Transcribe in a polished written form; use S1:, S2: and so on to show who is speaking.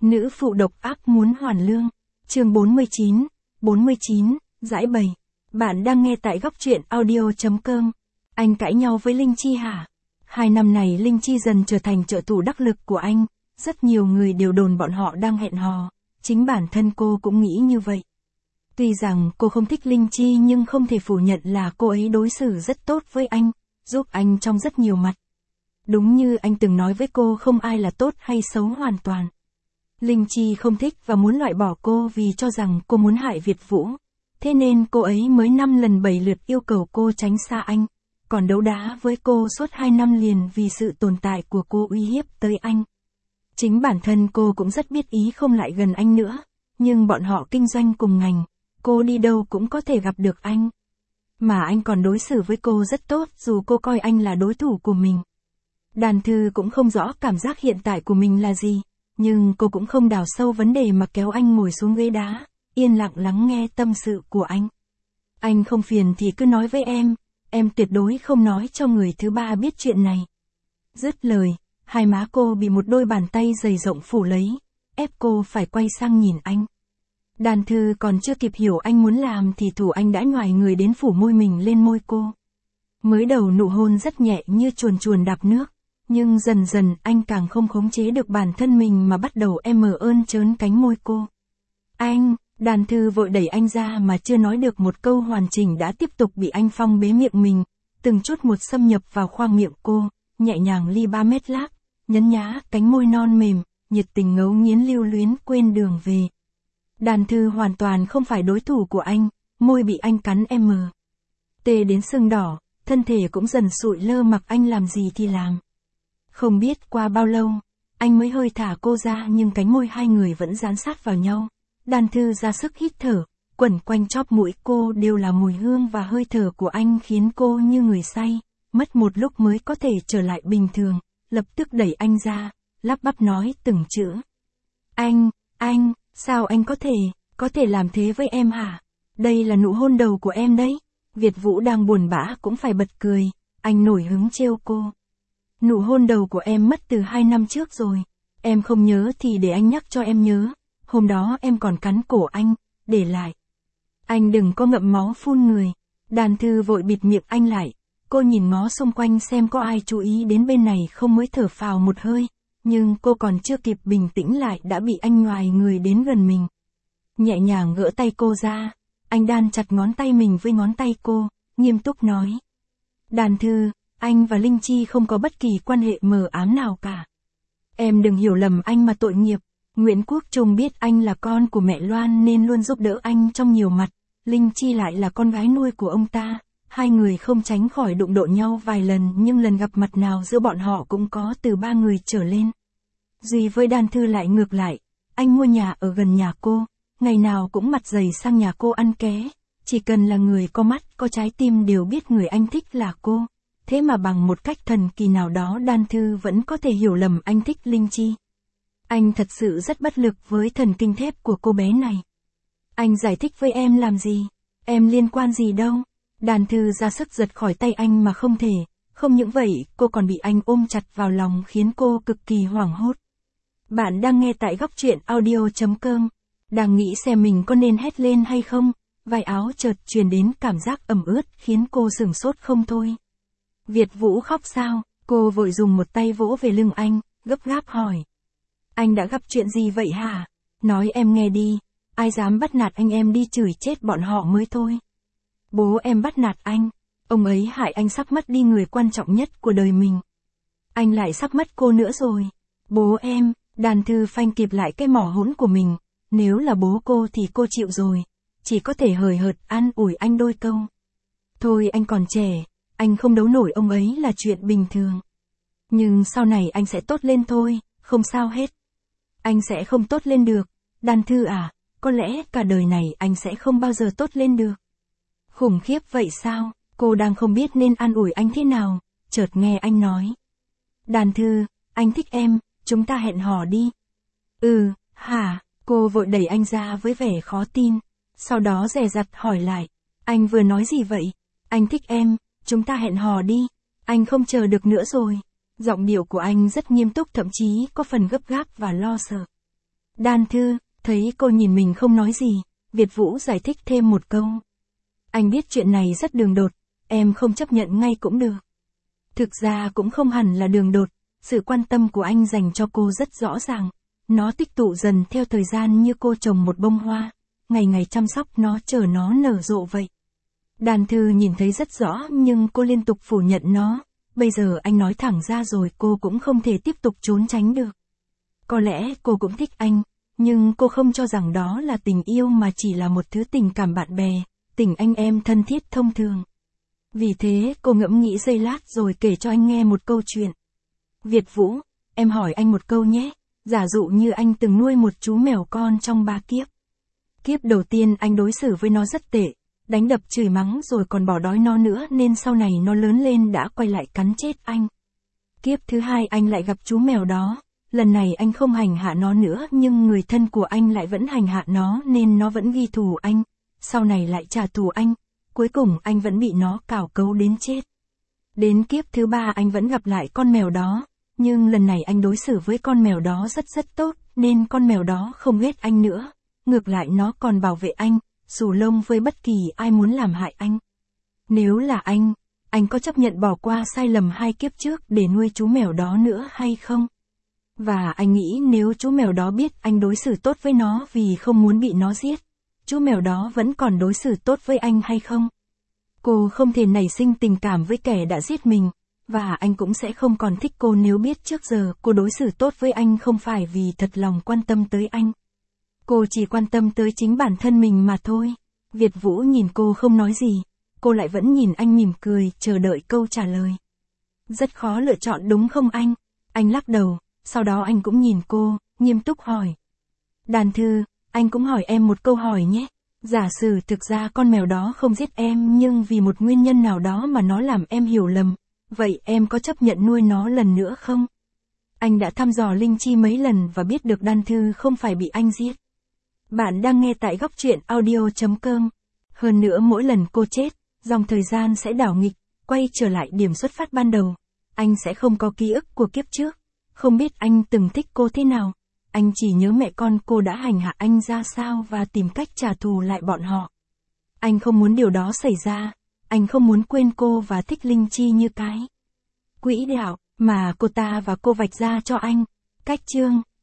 S1: Nữ phụ độc ác muốn hoàn lương. Chương 49, giải bày. Bạn đang nghe tại góc truyện audio.com. Anh cãi nhau với Linh Chi hả? 2 năm này Linh Chi dần trở thành trợ thủ đắc lực của anh, rất nhiều người đều đồn bọn họ đang hẹn hò, chính bản thân cô cũng nghĩ như vậy. Tuy rằng cô không thích Linh Chi nhưng không thể phủ nhận là cô ấy đối xử rất tốt với anh, giúp anh trong rất nhiều mặt. Đúng như anh từng nói với cô, không ai là tốt hay xấu hoàn toàn. Linh Chi không thích và muốn loại bỏ cô vì cho rằng cô muốn hại Việt Vũ. Thế nên cô ấy mới 5 lần 7 lượt yêu cầu cô tránh xa anh, còn đấu đá với cô suốt 2 năm liền vì sự tồn tại của cô uy hiếp tới anh. Chính bản thân cô cũng rất biết ý không lại gần anh nữa, nhưng bọn họ kinh doanh cùng ngành, cô đi đâu cũng có thể gặp được anh. Mà anh còn đối xử với cô rất tốt dù cô coi anh là đối thủ của mình. Đàn Thư cũng không rõ cảm giác hiện tại của mình là gì, nhưng cô cũng không đào sâu vấn đề mà kéo anh ngồi xuống ghế đá, yên lặng lắng nghe tâm sự của anh. Anh không phiền thì cứ nói với em tuyệt đối không nói cho người thứ ba biết chuyện này. Dứt lời, hai má cô bị một đôi bàn tay dày rộng phủ lấy, ép cô phải quay sang nhìn anh. Đàn Thư còn chưa kịp hiểu anh muốn làm thì thủ anh đã nhoài người đến phủ môi mình lên môi cô. Mới đầu nụ hôn rất nhẹ như chuồn chuồn đạp nước, nhưng dần dần anh càng không khống chế được bản thân mình mà bắt đầu ơn trớn cánh môi cô. Anh, Đàn Thư vội đẩy anh ra mà chưa nói được một câu hoàn chỉnh đã tiếp tục bị anh phong bế miệng mình, từng chút một xâm nhập vào khoang miệng cô, nhẹ nhàng ly 3 mét lác, nhấn nhá cánh môi non mềm, nhiệt tình ngấu nghiến lưu luyến quên đường về. Đàn Thư hoàn toàn không phải đối thủ của anh, môi bị anh cắn tê đến sưng đỏ, thân thể cũng dần sụi lơ mặc anh làm gì thì làm. Không biết qua bao lâu, anh mới hơi thả cô ra nhưng cánh môi hai người vẫn dán sát vào nhau. Đàn Thư ra sức hít thở, quẩn quanh chóp mũi cô đều là mùi hương và hơi thở của anh khiến cô như người say, mất một lúc mới có thể trở lại bình thường, lập tức đẩy anh ra, lắp bắp nói từng chữ. Anh, sao anh có thể làm thế với em hả? Đây là nụ hôn đầu của em đấy. Việt Vũ đang buồn bã cũng phải bật cười, anh nổi hứng trêu cô. Nụ hôn đầu của em mất từ 2 năm trước rồi, em không nhớ thì để anh nhắc cho em nhớ, hôm đó em còn cắn cổ anh, để lại. Anh đừng có ngậm máu phun người. Đàn Thư vội bịt miệng anh lại, cô nhìn ngó xung quanh xem có ai chú ý đến bên này không mới thở phào một hơi, nhưng cô còn chưa kịp bình tĩnh lại đã bị anh nhoài người đến gần mình. Nhẹ nhàng gỡ tay cô ra, anh đan chặt ngón tay mình với ngón tay cô, nghiêm túc nói. Đàn Thư, anh và Linh Chi không có bất kỳ quan hệ mờ ám nào cả. Em đừng hiểu lầm anh mà tội nghiệp. Nguyễn Quốc Trung biết anh là con của mẹ Loan nên luôn giúp đỡ anh trong nhiều mặt. Linh Chi lại là con gái nuôi của ông ta. Hai người không tránh khỏi đụng độ nhau vài lần nhưng lần gặp mặt nào giữa bọn họ cũng có từ 3 người trở lên. Duy với Đàn Thư lại ngược lại. Anh mua nhà ở gần nhà cô, ngày nào cũng mặt dày sang nhà cô ăn ké. Chỉ cần là người có mắt, có trái tim đều biết người anh thích là cô. Thế mà bằng một cách thần kỳ nào đó Đàn Thư vẫn có thể hiểu lầm anh thích Linh Chi. Anh thật sự rất bất lực với thần kinh thép của cô bé này. Anh giải thích với em làm gì? Em liên quan gì đâu? Đàn Thư ra sức giật khỏi tay anh mà không thể. Không những vậy, cô còn bị anh ôm chặt vào lòng khiến cô cực kỳ hoảng hốt. Bạn đang nghe tại góc truyện audio.com. Đang nghĩ xem mình có nên hét lên hay không? Vai áo chợt truyền đến cảm giác ẩm ướt khiến cô sửng sốt không thôi. Việt Vũ khóc sao? Cô vội dùng một tay vỗ về lưng anh, gấp gáp hỏi. Anh đã gặp chuyện gì vậy hả? Nói em nghe đi, ai dám bắt nạt anh em đi chửi chết bọn họ mới thôi. Bố em bắt nạt anh, ông ấy hại anh sắp mất đi người quan trọng nhất của đời mình. Anh lại sắp mất cô nữa rồi. Bố em, Đàn Thư phanh kịp lại cái mỏ hỗn của mình, nếu là bố cô thì cô chịu rồi, chỉ có thể hời hợt an ủi anh đôi câu. Thôi anh còn trẻ, anh không đấu nổi ông ấy là chuyện bình thường. Nhưng sau này anh sẽ tốt lên thôi, không sao hết. Anh sẽ không tốt lên được. Đàn Thư à, có lẽ cả đời này anh sẽ không bao giờ tốt lên được. Khủng khiếp vậy sao? Cô đang không biết nên an ủi anh thế nào, chợt nghe anh nói. Đàn Thư, anh thích em, chúng ta hẹn hò đi. Hả? Cô vội đẩy anh ra với vẻ khó tin, sau đó dè dặt hỏi lại. Anh vừa nói gì vậy? Anh thích em, chúng ta hẹn hò đi. Anh không chờ được nữa rồi. Giọng điệu của anh rất nghiêm túc, thậm chí có phần gấp gáp và lo sợ. Đan Thư, thấy cô nhìn mình không nói gì, Việt Vũ giải thích thêm một câu. Anh biết chuyện này rất đường đột, em không chấp nhận ngay cũng được. Thực ra cũng không hẳn là đường đột, sự quan tâm của anh dành cho cô rất rõ ràng. Nó tích tụ dần theo thời gian như cô trồng một bông hoa, ngày ngày chăm sóc nó chờ nó nở rộ vậy. Đan Thư nhìn thấy rất rõ nhưng cô liên tục phủ nhận nó. Bây giờ anh nói thẳng ra rồi cô cũng không thể tiếp tục trốn tránh được. Có lẽ cô cũng thích anh, nhưng cô không cho rằng đó là tình yêu mà chỉ là một thứ tình cảm bạn bè, tình anh em thân thiết thông thường. Vì thế cô ngẫm nghĩ giây lát rồi kể cho anh nghe một câu chuyện. Việt Vũ, em hỏi anh một câu nhé, giả dụ như anh từng nuôi một chú mèo con trong 3 kiếp. Kiếp đầu tiên anh đối xử với nó rất tệ, đánh đập chửi mắng rồi còn bỏ đói nó nữa nên sau này nó lớn lên đã quay lại cắn chết anh. Kiếp thứ hai anh lại gặp chú mèo đó, lần này anh không hành hạ nó nữa nhưng người thân của anh lại vẫn hành hạ nó nên nó vẫn ghi thù anh, sau này lại trả thù anh, cuối cùng anh vẫn bị nó cào cấu đến chết. Đến kiếp thứ ba anh vẫn gặp lại con mèo đó, nhưng lần này anh đối xử với con mèo đó rất tốt nên con mèo đó không ghét anh nữa, ngược lại nó còn bảo vệ anh, xù lông với bất kỳ ai muốn làm hại anh. Nếu là anh có chấp nhận bỏ qua sai lầm 2 kiếp trước để nuôi chú mèo đó nữa hay không? Và anh nghĩ nếu chú mèo đó biết anh đối xử tốt với nó vì không muốn bị nó giết, chú mèo đó vẫn còn đối xử tốt với anh hay không? Cô không thể nảy sinh tình cảm với kẻ đã giết mình, và anh cũng sẽ không còn thích cô nếu biết trước giờ cô đối xử tốt với anh không phải vì thật lòng quan tâm tới anh. Cô chỉ quan tâm tới chính bản thân mình mà thôi. Việt Vũ nhìn cô không nói gì, cô lại vẫn nhìn anh mỉm cười, chờ đợi câu trả lời. Rất khó lựa chọn đúng không anh? Anh lắc đầu, sau đó anh cũng nhìn cô, nghiêm túc hỏi. Đan Thư, anh cũng hỏi em một câu hỏi nhé. Giả sử thực ra con mèo đó không giết em nhưng vì một nguyên nhân nào đó mà nó làm em hiểu lầm, vậy em có chấp nhận nuôi nó lần nữa không? Anh đã thăm dò Linh Chi mấy lần và biết được Đan Thư không phải bị anh giết. Bạn đang nghe tại góc truyện audio.com. Hơn nữa mỗi lần cô chết, dòng thời gian sẽ đảo nghịch, quay trở lại điểm xuất phát ban đầu. Anh sẽ không có ký ức của kiếp trước, không biết anh từng thích cô thế nào. Anh chỉ nhớ mẹ con cô đã hành hạ anh ra sao và tìm cách trả thù lại bọn họ. Anh không muốn điều đó xảy ra, anh không muốn quên cô và thích Linh Chi như cái quỹ đạo mà cô ta và cô vạch ra cho anh. Cách chương